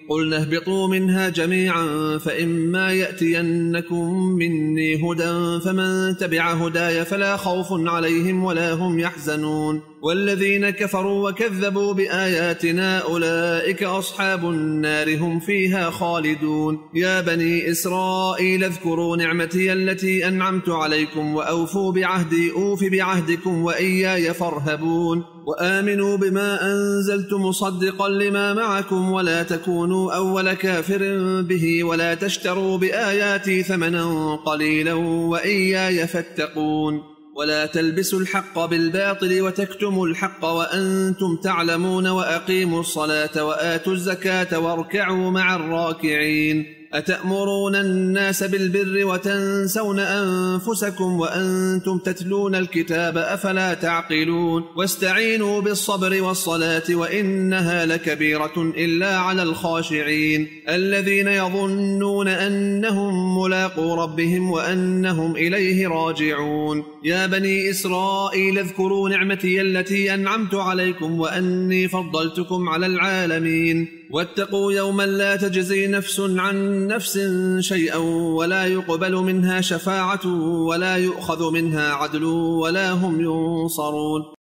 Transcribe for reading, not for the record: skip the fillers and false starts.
قلنا اهبطوا منها جميعا فإما يأتينكم مني هدى فمن تبع هداي فلا خوف عليهم ولا هم يحزنون والذين كفروا وكذبوا بآياتنا أولئك أصحاب النار هم فيها خالدون يا بني إسرائيل اذكروا نعمتي التي أنعمت عليكم وأوفوا بعهدي أوف بعهدكم وإياي فارهبون وآمنوا بما أنزلت مصدقا لما معكم ولا تكونوا أول كافر به ولا تشتروا بآياتي ثمنا قليلا وإياي فاتقون ولا تلبسوا الحق بالباطل وتكتموا الحق وأنتم تعلمون وأقيموا الصلاة وآتوا الزكاة واركعوا مع الراكعين أتأمرون الناس بالبر وتنسون أنفسكم وأنتم تتلون الكتاب أفلا تعقلون واستعينوا بالصبر والصلاة وإنها لكبيرة إلا على الخاشعين الذين يظنون أنهم ملاقو ربهم وأنهم إليه راجعون يا بني إسرائيل اذكروا نعمتي التي أنعمت عليكم وأني فضلتكم على العالمين واتقوا يوما لا تجزي نفس عن نفس شيئا ولا يقبل منها شفاعة ولا يؤخذ منها عدل ولا هم ينصرون